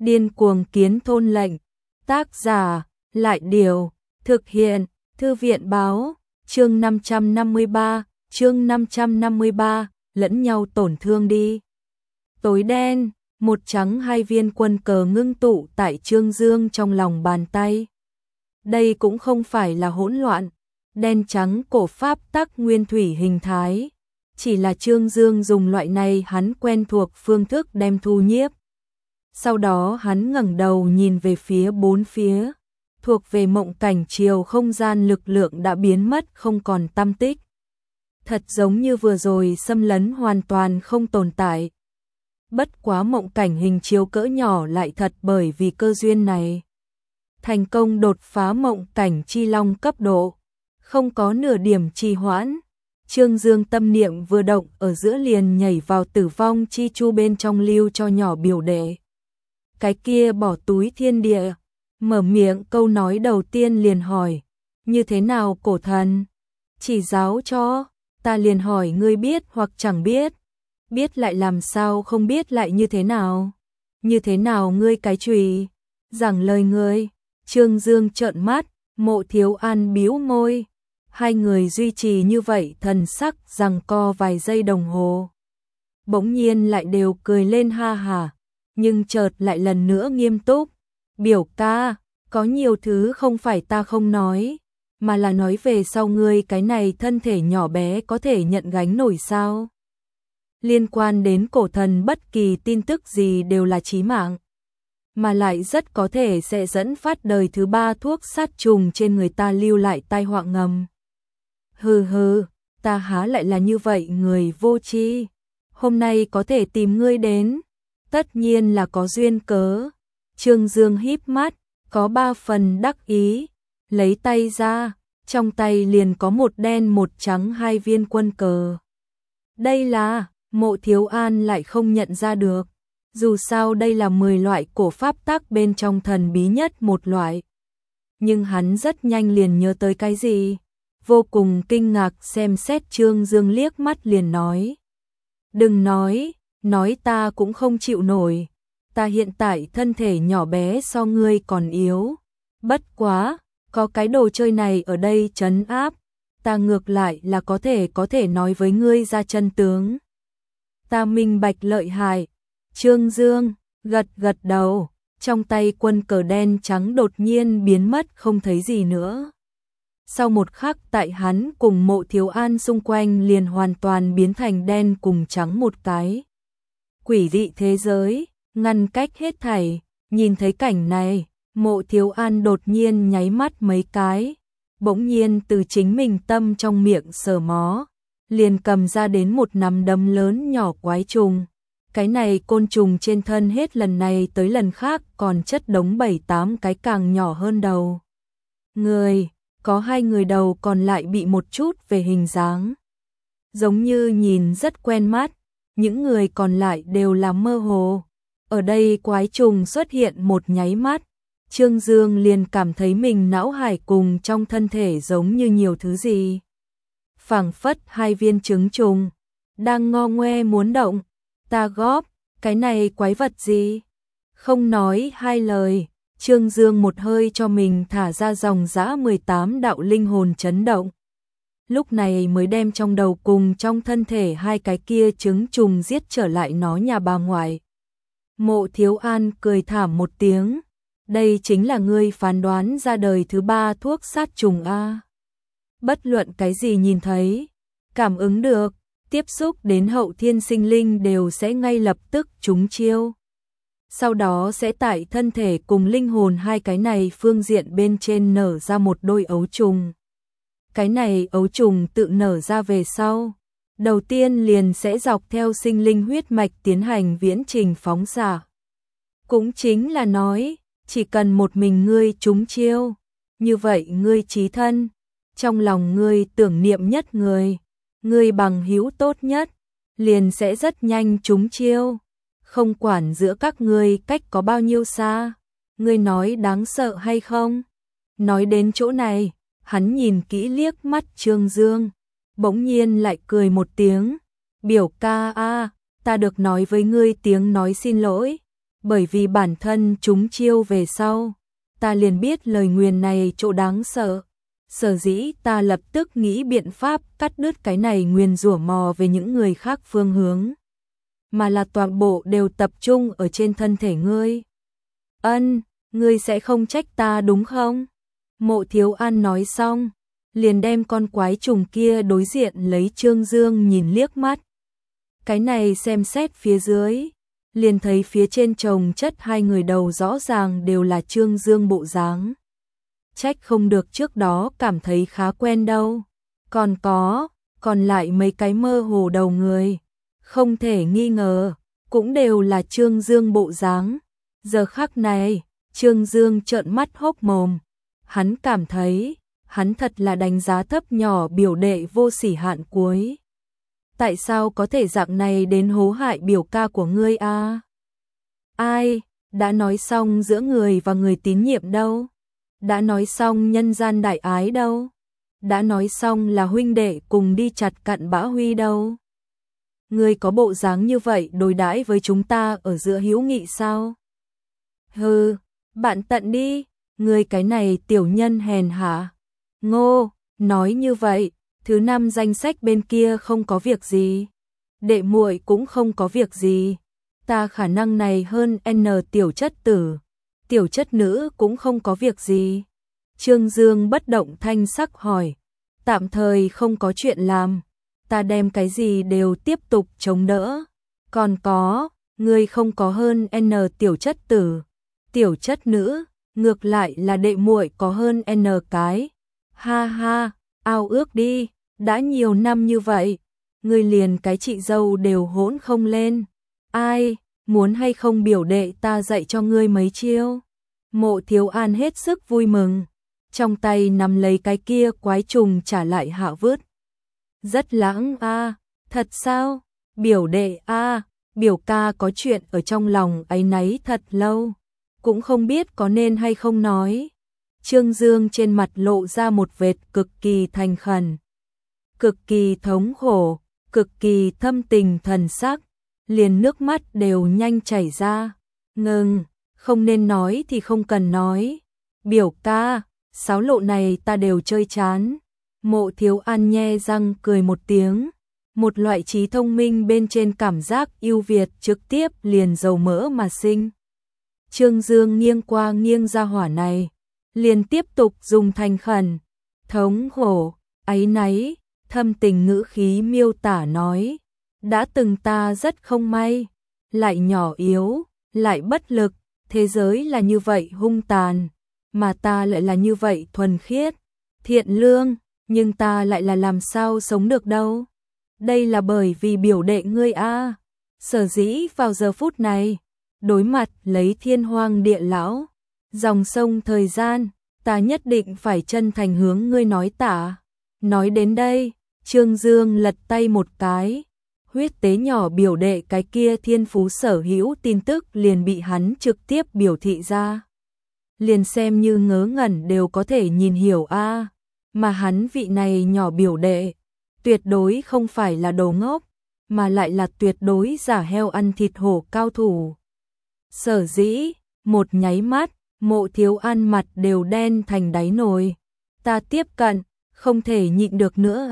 Điên cuồng kiến thôn lệnh. Tác giả, Lại Điều, thực hiện, Thư viện báo, chương 553, lẫn nhau tổn thương đi. Tối đen, một trắng hai viên quân cờ ngưng tụ tại Trương Dương trong lòng bàn tay. Đây cũng không phải là hỗn loạn, đen trắng cổ pháp tắc nguyên thủy hình thái. Chỉ là Trương Dương dùng loại này hắn quen thuộc phương thức đem thu nhiếp. Sau đó hắn ngẩng đầu nhìn về phía bốn phía, thuộc về mộng cảnh chiều không gian lực lượng đã biến mất không còn tăm tích. Thật giống như vừa rồi xâm lấn hoàn toàn không tồn tại. Bất quá mộng cảnh hình chiếu cỡ nhỏ lại thật bởi vì cơ duyên này. Thành công đột phá mộng cảnh chi long cấp độ, không có nửa điểm trì hoãn. Trương Dương tâm niệm vừa động ở giữa liền nhảy vào tử vong chi chu bên trong lưu cho nhỏ biểu đệ. Cái kia bỏ túi thiên địa, mở miệng câu nói đầu tiên liền hỏi, như thế nào cổ thần? Chỉ giáo cho, ta liền hỏi ngươi biết hoặc chẳng biết. Biết lại làm sao không biết lại như thế nào? Như thế nào ngươi cái chùy? Giảng lời ngươi. Trương Dương trợn mắt, Mộ Thiếu An bĩu môi. Hai người duy trì như vậy thần sắc giằng co vài giây đồng hồ. Bỗng nhiên lại đều cười lên ha hả, nhưng chợt lại lần nữa nghiêm túc. Biểu ca, có nhiều thứ không phải ta không nói, mà là nói về sau ngươi cái này thân thể nhỏ bé có thể nhận gánh nổi sao? Liên quan đến cổ thần bất kỳ tin tức gì đều là chí mạng, mà lại rất có thể sẽ dẫn phát đời thứ ba thuốc sát trùng trên người ta lưu lại tai họa ngầm. Hừ hừ, ta há lại là như vậy người vô tri. Hôm nay có thể tìm ngươi đến, tất nhiên là có duyên cớ. Trương Dương híp mắt, có ba phần đắc ý, lấy tay ra, trong tay liền có một đen một trắng hai viên quân cờ. Đây là, Mộ Thiếu An lại không nhận ra được. Dù sao đây là 10 loại cổ pháp tắc bên trong thần bí nhất một loại. Nhưng hắn rất nhanh liền nhớ tới cái gì. Vô cùng kinh ngạc xem xét Trương Dương liếc mắt liền nói. Đừng nói ta cũng không chịu nổi. Ta hiện tại thân thể nhỏ bé so ngươi còn yếu. Bất quá, có cái đồ chơi này ở đây trấn áp. Ta ngược lại là có thể nói với ngươi ra chân tướng. Ta minh bạch lợi hại. Trương Dương gật đầu, trong tay quân cờ đen trắng đột nhiên biến mất không thấy gì nữa. Sau một khắc tại hắn cùng Mộ Thiếu An xung quanh liền hoàn toàn biến thành đen cùng trắng một cái. Quỷ dị thế giới, ngăn cách hết thảy, nhìn thấy cảnh này, Mộ Thiếu An đột nhiên nháy mắt mấy cái, bỗng nhiên từ chính mình tâm trong miệng sờ mó, liền cầm ra đến một nắm đấm lớn nhỏ quái trùng. Cái này côn trùng trên thân hết lần này tới lần khác còn chất đống 7-8 cái càng nhỏ hơn đầu. Người, có hai người đầu còn lại bị một chút về hình dáng. Giống như nhìn rất quen mắt, những người còn lại đều là mơ hồ. Ở đây quái trùng xuất hiện một nháy mắt, Trương Dương liền cảm thấy mình não hải cùng trong thân thể giống như nhiều thứ gì. Phảng phất hai viên trứng trùng, đang ngo ngoe muốn động. Ta góp, cái này quái vật gì? Không nói hai lời, Trương Dương một hơi cho mình thả ra dòng dã 18 đạo linh hồn chấn động. Lúc này mới đem trong đầu cùng trong thân thể hai cái kia trứng trùng giết trở lại nó nhà bà ngoại. Mộ Thiếu An cười thảm một tiếng. Đây chính là ngươi phán đoán ra đời thứ ba thuốc sát trùng A. Bất luận cái gì nhìn thấy, cảm ứng được, tiếp xúc đến hậu thiên sinh linh đều sẽ ngay lập tức trúng chiêu. Sau đó sẽ tại thân thể cùng linh hồn hai cái này phương diện bên trên nở ra một đôi ấu trùng. Cái này ấu trùng tự nở ra về sau. Đầu tiên liền sẽ dọc theo sinh linh huyết mạch tiến hành viễn trình phóng xạ. Cũng chính là nói, chỉ cần một mình ngươi trúng chiêu, như vậy ngươi chí thân, trong lòng ngươi tưởng niệm nhất người bằng hữu tốt nhất, liền sẽ rất nhanh trúng chiêu, không quản giữa các ngươi cách có bao nhiêu xa. Ngươi nói đáng sợ hay không? Nói đến chỗ này, hắn nhìn kỹ liếc mắt Trương Dương, bỗng nhiên lại cười một tiếng. Biểu ca a, ta được nói với ngươi tiếng nói xin lỗi. bởi vì bản thân chúng chiêu về sau, ta liền biết lời nguyền này chỗ đáng sợ. Sở dĩ ta lập tức nghĩ biện pháp cắt đứt cái này nguyền rủa mò về những người khác phương hướng, mà là toàn bộ đều tập trung ở trên thân thể ngươi. Ân, ngươi sẽ không trách ta đúng không? Mộ Thiếu An nói xong, liền đem con quái trùng kia đối diện lấy Trương Dương nhìn liếc mắt. Cái này xem xét phía dưới, liền thấy phía trên chồng chất hai người đầu rõ ràng đều là Trương Dương bộ dáng. Trách không được trước đó cảm thấy khá quen đâu. Còn lại mấy cái mơ hồ đầu người, không thể nghi ngờ, cũng đều là Trương Dương bộ dáng. Giờ khắc này, Trương Dương trợn mắt hốc mồm. Hắn cảm thấy, hắn thật là đánh giá thấp nhỏ biểu đệ vô sỉ hạn cuối. Tại sao có thể dạng này đến hố hại biểu ca của ngươi a? Ai, đã nói xong giữa người và người tín nhiệm đâu? Đã nói xong nhân gian đại ái đâu? Đã nói xong là huynh đệ cùng đi chặt cặn bã huy đâu? Ngươi có bộ dáng như vậy đối đãi với chúng ta ở giữa hữu nghị sao? Hừ, bạn tận đi, ngươi cái này tiểu nhân hèn hạ. Ngô, nói như vậy, thứ năm danh sách bên kia không có việc gì, đệ muội cũng không có việc gì. Ta khả năng này hơn N tiểu chất tử, tiểu chất nữ cũng không có việc gì. Trương Dương bất động thanh sắc hỏi, tạm thời không có chuyện làm, ta đem cái gì đều tiếp tục chống đỡ. Còn có, ngươi không có hơn N tiểu chất tử, tiểu chất nữ, ngược lại là đệ muội có hơn N cái. Ha ha, ao ước đi, đã nhiều năm như vậy, ngươi liền cái chị dâu đều hỗn không lên. Ai, muốn hay không biểu đệ ta dạy cho ngươi mấy chiêu? Mộ Thiếu An hết sức vui mừng, trong tay nắm lấy cái kia quái trùng trả lại hạ vứt. Rất lãng a, thật sao? Biểu đệ a, biểu ca có chuyện ở trong lòng áy náy thật lâu, cũng không biết có nên hay không nói. Trương Dương trên mặt lộ ra một vệt cực kỳ thành khẩn, cực kỳ thống khổ, cực kỳ thâm tình thần sắc, liền nước mắt đều nhanh chảy ra. Ngừng, không nên nói thì không cần nói. Biểu ca, sáo lộ này ta đều chơi chán. Mộ Thiếu An nhe răng cười một tiếng, một loại trí thông minh bên trên cảm giác ưu việt trực tiếp liền dầu mỡ mà sinh. Trương Dương nghiêng qua nghiêng ra hỏa này, liền tiếp tục dùng thành khẩn, thống khổ, áy náy, thâm tình ngữ khí miêu tả nói, đã từng ta rất không may, lại nhỏ yếu, lại bất lực, thế giới là như vậy hung tàn, mà ta lại là như vậy thuần khiết, thiện lương, nhưng ta lại là làm sao sống được đâu. Đây là bởi vì biểu đệ ngươi a. Sở dĩ vào giờ phút này, đối mặt lấy thiên hoang địa lão, dòng sông thời gian, ta nhất định phải chân thành hướng ngươi nói tả. Nói đến đây, Trương Dương lật tay một cái, huyết tế nhỏ biểu đệ cái kia thiên phú sở hữu tin tức liền bị hắn trực tiếp biểu thị ra. Liền xem như ngớ ngẩn đều có thể nhìn hiểu a, mà hắn vị này nhỏ biểu đệ, tuyệt đối không phải là đồ ngốc, mà lại là tuyệt đối giả heo ăn thịt hổ cao thủ. Sở dĩ, một nháy mắt, Mộ Thiếu An mặt đều đen thành đáy nồi. Ta tiếp cận, không thể nhịn được nữa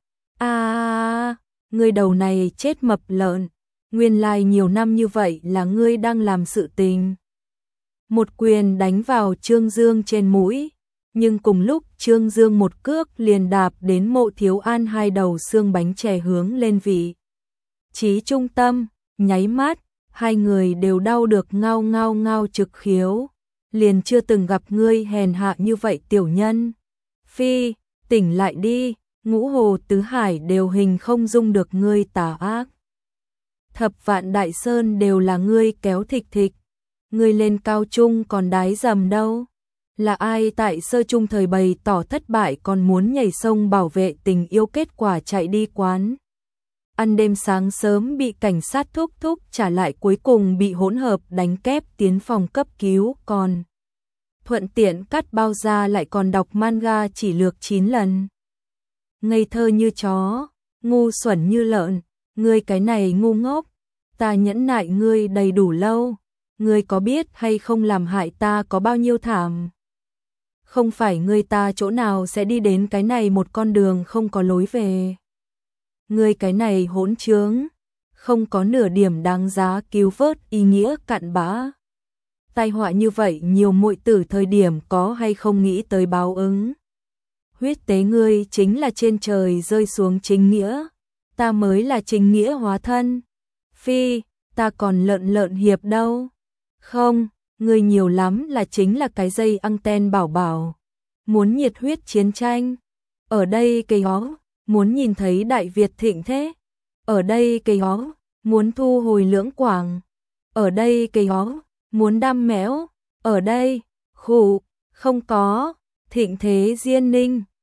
a. Ngươi đầu này chết mập lợn, nguyên lai nhiều năm như vậy là ngươi đang làm sự tình. Một quyền đánh vào Trương Dương trên mũi, nhưng cùng lúc Trương Dương một cước liền đạp đến Mộ Thiếu An hai đầu xương bánh chè hướng lên vị trí trung tâm, nháy mắt, hai người đều đau được ngao ngao ngao trực khiếu. Liền chưa từng gặp ngươi hèn hạ như vậy tiểu nhân. Phi, tỉnh lại đi, ngũ hồ tứ hải đều hình không dung được ngươi tà ác. Thập vạn đại sơn đều là ngươi kéo thịt thịt. Ngươi lên cao trung còn đái dầm đâu. Là ai tại sơ trung thời bày tỏ thất bại còn muốn nhảy sông bảo vệ tình yêu kết quả chạy đi quán. Ăn đêm sáng sớm bị cảnh sát thúc thúc trả lại cuối cùng bị hỗn hợp đánh kép tiến phòng cấp cứu còn. Thuận tiện cắt bao ra lại còn đọc manga chỉ lược 9 lần. Ngây thơ như chó, ngu xuẩn như lợn, ngươi cái này ngu ngốc, ta nhẫn nại ngươi đầy đủ lâu. Ngươi có biết hay không làm hại ta có bao nhiêu thảm? Không phải ngươi ta chỗ nào sẽ đi đến cái này một con đường không có lối về. Ngươi cái này hỗn trướng, không có nửa điểm đáng giá cứu vớt ý nghĩa cặn bã. Tai họa như vậy nhiều muội tử thời điểm có hay không nghĩ tới báo ứng. Huyết tế ngươi chính là trên trời rơi xuống chính nghĩa, ta mới là chính nghĩa hóa thân. Phi, ta còn lợn hiệp đâu. Không, ngươi nhiều lắm là chính là cái dây anten bảo bảo. Muốn nhiệt huyết chiến tranh. Ở đây cây hó, muốn nhìn thấy Đại Việt thịnh thế. Ở đây cây hó, muốn thu hồi Lưỡng Quảng. Ở đây cây hó, muốn đam mẽo. Ở đây, khủ, không có, thịnh thế Diên Ninh.